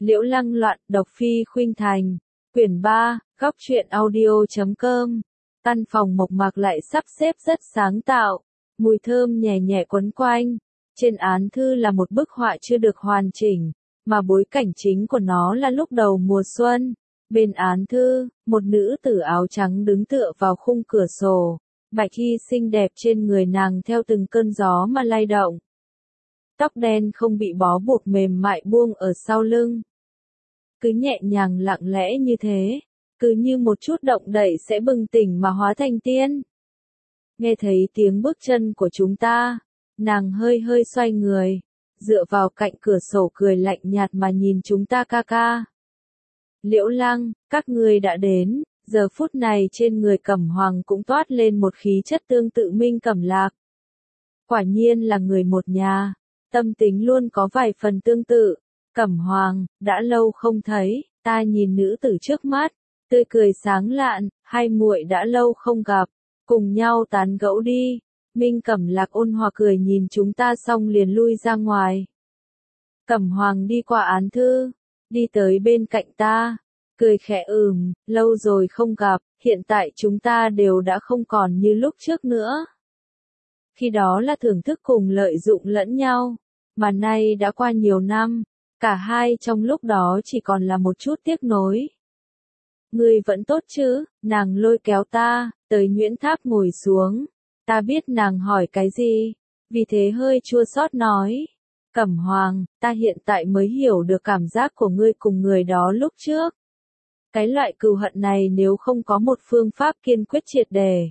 Liễu Lăng loạn độc phi khuynh thành. Quyển 3, góc truyện audio.com. Căn phòng mộc mạc lại sắp xếp rất sáng tạo. Mùi thơm nhẹ nhẹ quấn quanh. Trên án thư là một bức họa chưa được hoàn chỉnh, mà bối cảnh chính của nó là lúc đầu mùa xuân. Bên án thư, một nữ tử áo trắng đứng tựa vào khung cửa sổ. Bạch y xinh đẹp trên người nàng theo từng cơn gió mà lay động. Tóc đen không bị bó buộc mềm mại buông ở sau lưng. Cứ nhẹ nhàng lặng lẽ như thế, cứ như một chút động đậy sẽ bừng tỉnh mà hóa thành tiên. Nghe thấy tiếng bước chân của chúng ta, nàng hơi hơi xoay người, dựa vào cạnh cửa sổ cười lạnh nhạt mà nhìn chúng ta ca ca. Liễu Lăng, các ngươi đã đến. Giờ phút này trên người Cẩm Hoàng cũng toát lên một khí chất tương tự Minh Cẩm Lạc. Quả nhiên là người một nhà, tâm tính luôn có vài phần tương tự. Cẩm Hoàng, đã lâu không thấy, ta nhìn nữ tử trước mắt, tươi cười sáng lạn, hai muội đã lâu không gặp, cùng nhau tán gẫu đi. Minh Cẩm Lạc ôn hòa cười nhìn chúng ta xong liền lui ra ngoài. Cẩm Hoàng đi qua án thư, đi tới bên cạnh ta. Cười khẽ lâu rồi không gặp, hiện tại chúng ta đều đã không còn như lúc trước nữa. Khi đó là thưởng thức cùng lợi dụng lẫn nhau, mà nay đã qua nhiều năm, cả hai trong lúc đó chỉ còn là một chút tiếc nối. Ngươi vẫn tốt chứ? Nàng lôi kéo ta, tới Nguyễn Tháp ngồi xuống. Ta biết nàng hỏi cái gì, vì thế hơi chua xót nói. Cẩm Hoàng, ta hiện tại mới hiểu được cảm giác của ngươi cùng người đó lúc trước. Cái loại cừu hận này nếu không có một phương pháp kiên quyết triệt để,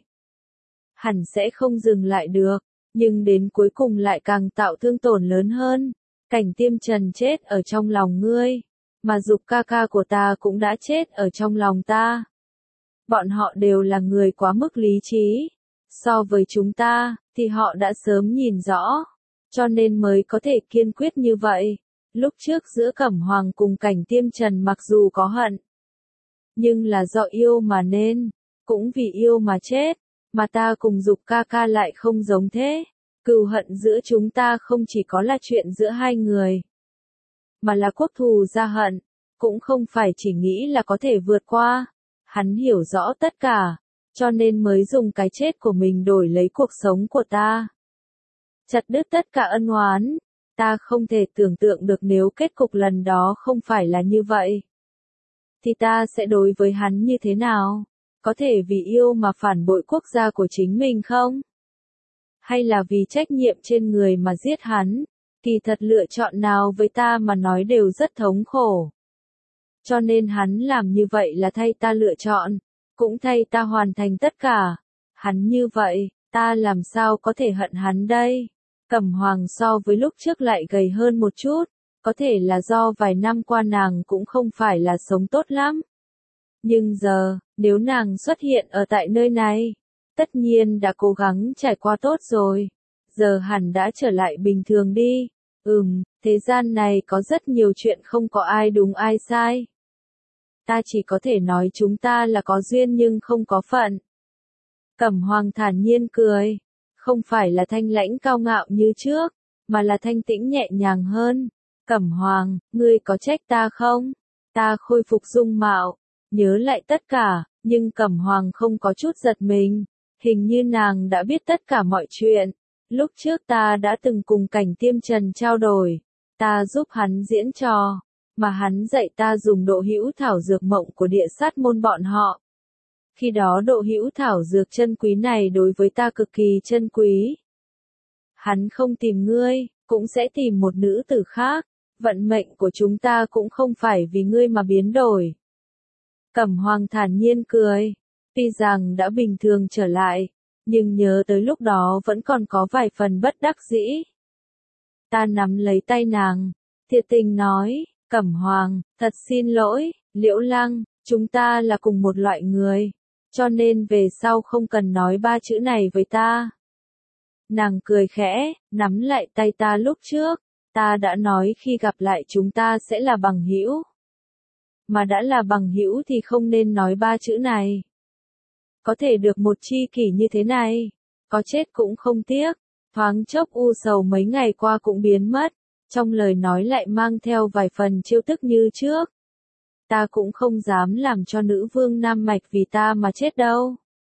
hẳn sẽ không dừng lại được, nhưng đến cuối cùng lại càng tạo thương tổn lớn hơn. Cảnh Tiêm Trần chết ở trong lòng ngươi, mà Dục ca ca của ta cũng đã chết ở trong lòng ta. Bọn họ đều là người quá mức lý trí, so với chúng ta, thì họ đã sớm nhìn rõ, cho nên mới có thể kiên quyết như vậy. Lúc trước giữa Cẩm Hoàng cùng Cảnh Tiêm Trần mặc dù có hận, nhưng là do yêu mà nên, cũng vì yêu mà chết, mà ta cùng Dục ca ca lại không giống thế. Cừu hận giữa chúng ta không chỉ có là chuyện giữa hai người, mà là quốc thù gia hận, cũng không phải chỉ nghĩ là có thể vượt qua. Hắn hiểu rõ tất cả, cho nên mới dùng cái chết của mình đổi lấy cuộc sống của ta. Chặt đứt tất cả ân oán, ta không thể tưởng tượng được nếu kết cục lần đó không phải là như vậy, thì ta sẽ đối với hắn như thế nào? Có thể vì yêu mà phản bội quốc gia của chính mình không? Hay là vì trách nhiệm trên người mà giết hắn? Kỳ thật lựa chọn nào với ta mà nói đều rất thống khổ. Cho nên hắn làm như vậy là thay ta lựa chọn, cũng thay ta hoàn thành tất cả. Hắn như vậy, ta làm sao có thể hận hắn đây? Cẩm Hoàng so với lúc trước lại gầy hơn một chút. Có thể là do vài năm qua nàng cũng không phải là sống tốt lắm. Nhưng giờ, nếu nàng xuất hiện ở tại nơi này, tất nhiên đã cố gắng trải qua tốt rồi. Giờ hẳn đã trở lại bình thường đi. Thế gian này có rất nhiều chuyện không có ai đúng ai sai. Ta chỉ có thể nói chúng ta là có duyên nhưng không có phận. Cẩm Hoàng thản nhiên cười. Không phải là thanh lãnh cao ngạo như trước, mà là thanh tĩnh nhẹ nhàng hơn. Cẩm Hoàng, ngươi có trách ta không? Ta khôi phục dung mạo, nhớ lại tất cả, nhưng Cẩm Hoàng không có chút giật mình. Hình như nàng đã biết tất cả mọi chuyện. Lúc trước ta đã từng cùng Cảnh Tiêm Trần trao đổi. Ta giúp hắn diễn trò, mà hắn dạy ta dùng độ hữu thảo dược mộng của địa sát môn bọn họ. Khi đó độ hữu thảo dược chân quý này đối với ta cực kỳ chân quý. Hắn không tìm ngươi, cũng sẽ tìm một nữ tử khác. Vận mệnh của chúng ta cũng không phải vì ngươi mà biến đổi. Cẩm Hoàng thản nhiên cười. Tuy rằng đã bình thường trở lại, nhưng nhớ tới lúc đó vẫn còn có vài phần bất đắc dĩ. Ta nắm lấy tay nàng, thiệt tình nói, Cẩm Hoàng, thật xin lỗi, Liễu Lăng, chúng ta là cùng một loại người, cho nên về sau không cần nói ba chữ này với ta. Nàng cười khẽ, nắm lại tay ta lúc trước. Ta đã nói khi gặp lại chúng ta sẽ là bằng hữu. Mà đã là bằng hữu thì không nên nói ba chữ này. Có thể được một tri kỷ như thế này, có chết cũng không tiếc. Thoáng chốc u sầu mấy ngày qua cũng biến mất, trong lời nói lại mang theo vài phần trêu tức như trước. Ta cũng không dám làm cho nữ vương Nam Mạch vì ta mà chết đâu.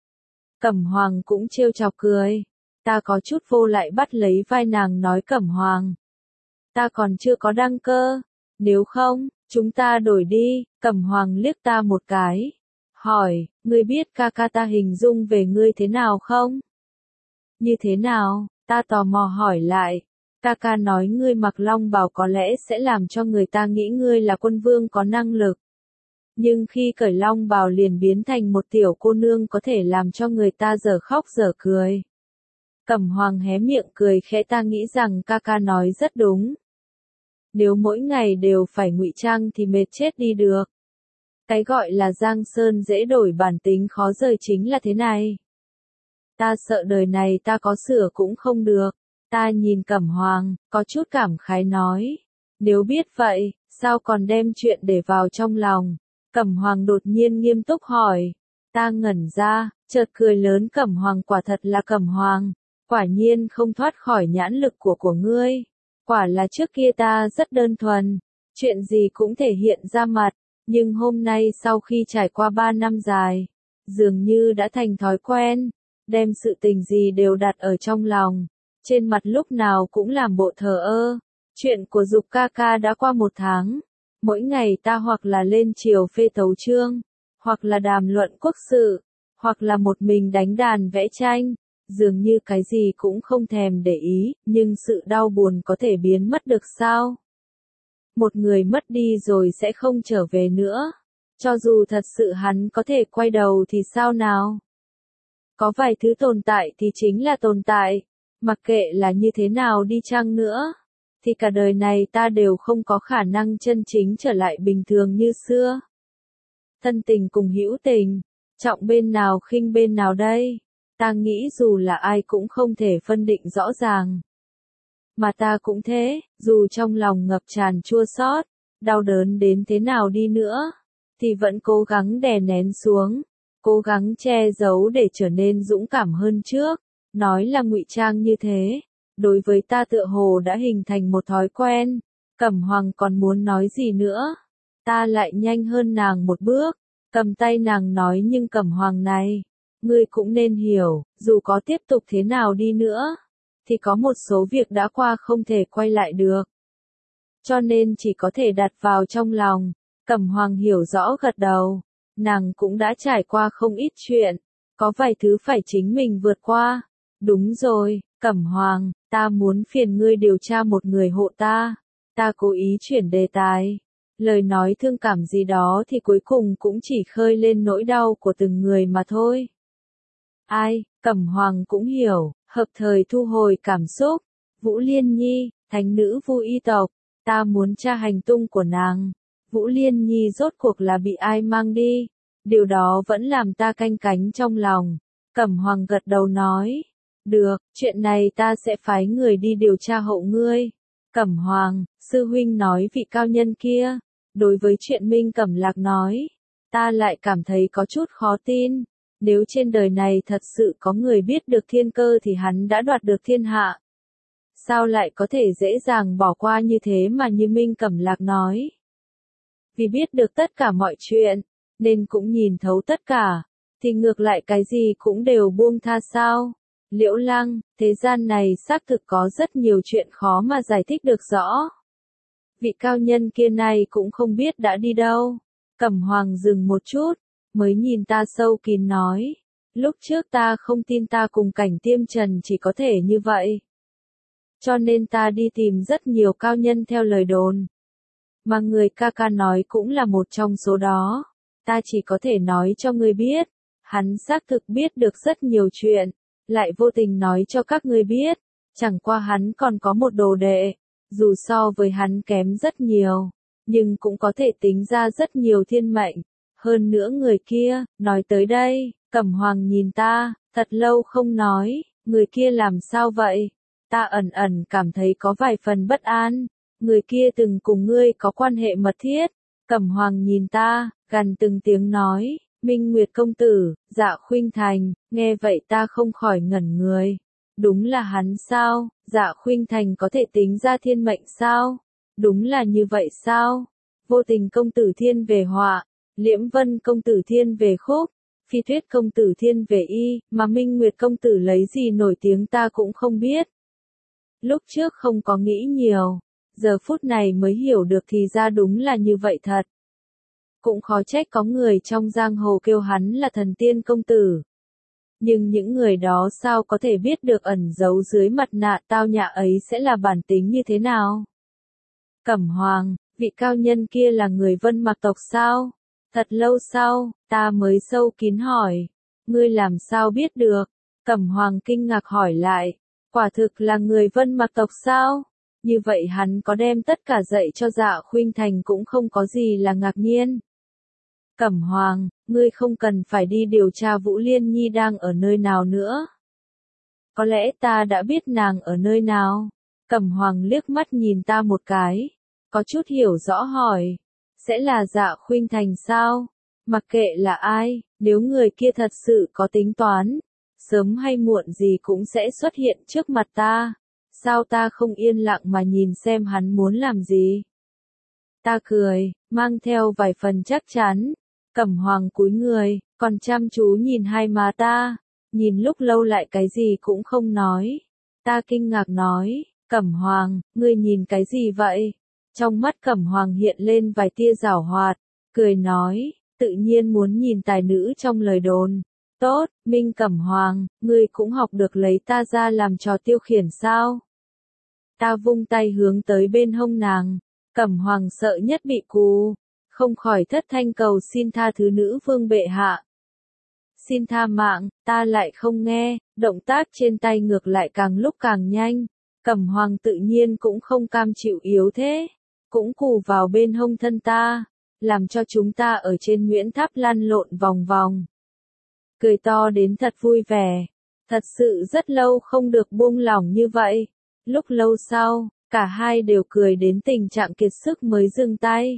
Cẩm Hoàng cũng trêu chọc cười. Ta có chút vô lại bắt lấy vai nàng nói Cẩm Hoàng. Ta còn chưa có đăng cơ. Nếu không, chúng ta đổi đi. Cẩm Hoàng liếc ta một cái. Hỏi, ngươi biết ca ca ta hình dung về ngươi thế nào không? Như thế nào? Ta tò mò hỏi lại. Ca ca nói ngươi mặc long bào có lẽ sẽ làm cho người ta nghĩ ngươi là quân vương có năng lực. Nhưng khi cởi long bào liền biến thành một tiểu cô nương có thể làm cho người ta dở khóc dở cười. Cẩm Hoàng hé miệng cười khẽ, ta nghĩ rằng ca ca nói rất đúng. Nếu mỗi ngày đều phải ngụy trang thì mệt chết đi được. Cái gọi là giang sơn dễ đổi bản tính khó rời chính là thế này. Ta sợ đời này ta có sửa cũng không được. Ta nhìn Cẩm Hoàng, có chút cảm khái nói. Nếu biết vậy, sao còn đem chuyện để vào trong lòng? Cẩm Hoàng đột nhiên nghiêm túc hỏi. Ta ngẩn ra, chợt cười lớn. Cẩm Hoàng quả thật là Cẩm Hoàng. Quả nhiên không thoát khỏi nhãn lực của ngươi. Quả là trước kia ta rất đơn thuần. Chuyện gì cũng thể hiện ra mặt. Nhưng hôm nay sau khi trải qua 3 năm dài, dường như đã thành thói quen. Đem sự tình gì đều đặt ở trong lòng. Trên mặt lúc nào cũng làm bộ thờ ơ. Chuyện của Dục ca ca đã qua 1 tháng. Mỗi ngày ta hoặc là lên triều phê tấu chương, hoặc là đàm luận quốc sự, hoặc là một mình đánh đàn vẽ tranh, dường như cái gì cũng không thèm để ý, nhưng sự đau buồn có thể biến mất được sao? Một người mất đi rồi sẽ không trở về nữa. Cho dù thật sự hắn có thể quay đầu thì sao nào? Có vài thứ tồn tại thì chính là tồn tại, mặc kệ là như thế nào đi chăng nữa. Thì cả đời này ta đều không có khả năng chân chính trở lại bình thường như xưa. Thân tình cùng hữu tình, trọng bên nào khinh bên nào đây? Ta nghĩ dù là ai cũng không thể phân định rõ ràng. Mà ta cũng thế, dù trong lòng ngập tràn chua xót, đau đớn đến thế nào đi nữa, thì vẫn cố gắng đè nén xuống, cố gắng che giấu để trở nên dũng cảm hơn trước. Nói là ngụy trang như thế. Đối với ta tựa hồ đã hình thành một thói quen. Cẩm Hoàng còn muốn nói gì nữa? Ta lại nhanh hơn nàng một bước, cầm tay nàng nói, nhưng Cẩm Hoàng này, ngươi cũng nên hiểu, dù có tiếp tục thế nào đi nữa, thì có một số việc đã qua không thể quay lại được. Cho nên chỉ có thể đặt vào trong lòng. Cẩm Hoàng hiểu rõ gật đầu. Nàng cũng đã trải qua không ít chuyện, có vài thứ phải chính mình vượt qua. Đúng rồi, Cẩm Hoàng, ta muốn phiền ngươi điều tra một người hộ ta. Ta cố ý chuyển đề tài. Lời nói thương cảm gì đó thì cuối cùng cũng chỉ khơi lên nỗi đau của từng người mà thôi. Ai, Cẩm Hoàng cũng hiểu, hợp thời thu hồi cảm xúc. Vũ Liên Nhi, thánh nữ Vu Y tộc, ta muốn tra hành tung của nàng. Vũ Liên Nhi rốt cuộc là bị ai mang đi? Điều đó vẫn làm ta canh cánh trong lòng. Cẩm Hoàng gật đầu nói. Được, chuyện này ta sẽ phái người đi điều tra hộ ngươi. Cẩm Hoàng, sư huynh nói vị cao nhân kia. Đối với chuyện Minh Cẩm Lạc nói, ta lại cảm thấy có chút khó tin. Nếu trên đời này thật sự có người biết được thiên cơ thì hắn đã đoạt được thiên hạ. Sao lại có thể dễ dàng bỏ qua như thế mà như Minh Cẩm Lạc nói? Vì biết được tất cả mọi chuyện, nên cũng nhìn thấu tất cả, thì ngược lại cái gì cũng đều buông tha sao? Liễu Lăng, thế gian này xác thực có rất nhiều chuyện khó mà giải thích được rõ. Vị cao nhân kia này cũng không biết đã đi đâu. Cẩm Hoàng dừng một chút, mới nhìn ta sâu kín nói. Lúc trước ta không tin ta cùng Cảnh Tiêm Trần chỉ có thể như vậy. Cho nên ta đi tìm rất nhiều cao nhân theo lời đồn. Mà người ca ca nói cũng là một trong số đó. Ta chỉ có thể nói cho ngươi biết. Hắn xác thực biết được rất nhiều chuyện. Lại vô tình nói cho các ngươi biết. Chẳng qua hắn còn có một đồ đệ. Dù so với hắn kém rất nhiều. Nhưng cũng có thể tính ra rất nhiều thiên mệnh. Hơn nữa người kia, nói tới đây, Cẩm Hoàng nhìn ta, thật lâu không nói. Người kia làm sao vậy? Ta ẩn ẩn cảm thấy có vài phần bất an. Người kia từng cùng ngươi có quan hệ mật thiết. Cẩm Hoàng nhìn ta, gằn từng tiếng nói, Minh Nguyệt công tử, Dạ Khuynh Thành. Nghe vậy ta không khỏi ngẩn người. Đúng là hắn sao? Dạ Khuynh Thành có thể tính ra thiên mệnh sao? Đúng là như vậy sao? Vô Tình công tử thiên về họa, Liễm Vân công tử thiên về khúc, Phi Tuyết công tử thiên về y, mà Minh Nguyệt công tử lấy gì nổi tiếng ta cũng không biết. Lúc trước không có nghĩ nhiều, giờ phút này mới hiểu được thì ra đúng là như vậy thật. Cũng khó trách có người trong giang hồ kêu hắn là thần tiên công tử. Nhưng những người đó sao có thể biết được ẩn giấu dưới mặt nạ tao nhã ấy sẽ là bản tính như thế nào? Cẩm Hoàng, vị cao nhân kia là người Vân Mạc tộc sao? Thật lâu sau, ta mới sâu kín hỏi. Ngươi làm sao biết được? Cẩm Hoàng kinh ngạc hỏi lại. Quả thực là người Vân Mạc tộc sao? Như vậy hắn có đem tất cả dạy cho Dạ Khuynh Thành cũng không có gì là ngạc nhiên. Cẩm Hoàng, ngươi không cần phải đi điều tra Vũ Liên Nhi đang ở nơi nào nữa. Có lẽ ta đã biết nàng ở nơi nào. Cẩm Hoàng liếc mắt nhìn ta một cái, có chút hiểu rõ hỏi. Sẽ là Dạ Khuynh Thành sao? Mặc kệ là ai, nếu người kia thật sự có tính toán, sớm hay muộn gì cũng sẽ xuất hiện trước mặt ta. Sao ta không yên lặng mà nhìn xem hắn muốn làm gì? Ta cười, mang theo vài phần chắc chắn. Cẩm Hoàng cúi người, còn chăm chú nhìn hai má ta, nhìn lúc lâu lại cái gì cũng không nói. Ta kinh ngạc nói, Cẩm Hoàng, ngươi nhìn cái gì vậy? Trong mắt Cẩm Hoàng hiện lên vài tia giảo hoạt, cười nói, tự nhiên muốn nhìn tài nữ trong lời đồn. Tốt, Minh Cẩm Hoàng, ngươi cũng học được lấy ta ra làm trò tiêu khiển sao? Ta vung tay hướng tới bên hông nàng, Cẩm Hoàng sợ nhất bị cù, không khỏi thất thanh cầu xin tha thứ nữ vương bệ hạ. Xin tha mạng, ta lại không nghe, động tác trên tay ngược lại càng lúc càng nhanh. Cẩm Hoàng tự nhiên cũng không cam chịu yếu thế, cũng cù vào bên hông thân ta, làm cho chúng ta ở trên Nguyễn Tháp lăn lộn vòng vòng. Cười to đến thật vui vẻ, thật sự rất lâu không được buông lỏng như vậy. Lúc lâu sau, cả hai đều cười đến tình trạng kiệt sức mới dừng tay.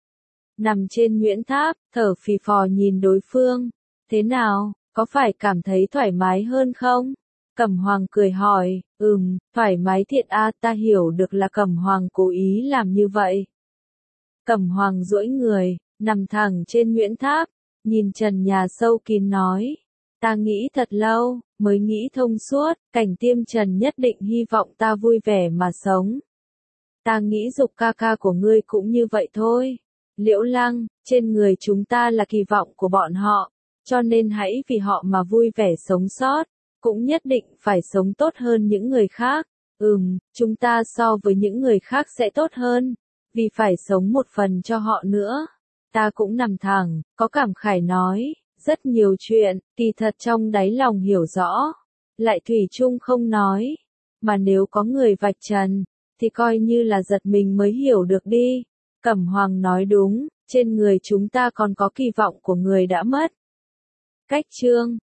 Nằm trên Nguyễn Tháp, thở phì phò nhìn đối phương. Thế nào, có phải cảm thấy thoải mái hơn không? Cẩm Hoàng cười hỏi, thoải mái thiệt a, ta hiểu được là Cẩm Hoàng cố ý làm như vậy. Cẩm Hoàng duỗi người, nằm thẳng trên Nguyễn Tháp, nhìn trần nhà sâu kín nói. Ta nghĩ thật lâu, mới nghĩ thông suốt, Cảnh Tiêm Trần nhất định hy vọng ta vui vẻ mà sống. Ta nghĩ Dục ca ca của ngươi cũng như vậy thôi. Liễu Lăng, trên người chúng ta là kỳ vọng của bọn họ, cho nên hãy vì họ mà vui vẻ sống sót, cũng nhất định phải sống tốt hơn những người khác. Chúng ta so với những người khác sẽ tốt hơn, vì phải sống một phần cho họ nữa. Ta cũng nằm thẳng, có cảm khải nói, rất nhiều chuyện, kỳ thật trong đáy lòng hiểu rõ, lại thủy chung không nói, mà nếu có người vạch trần, thì coi như là giật mình mới hiểu được đi. Cẩm Hoàng nói đúng, trên người chúng ta còn có kỳ vọng của người đã mất. Cách chương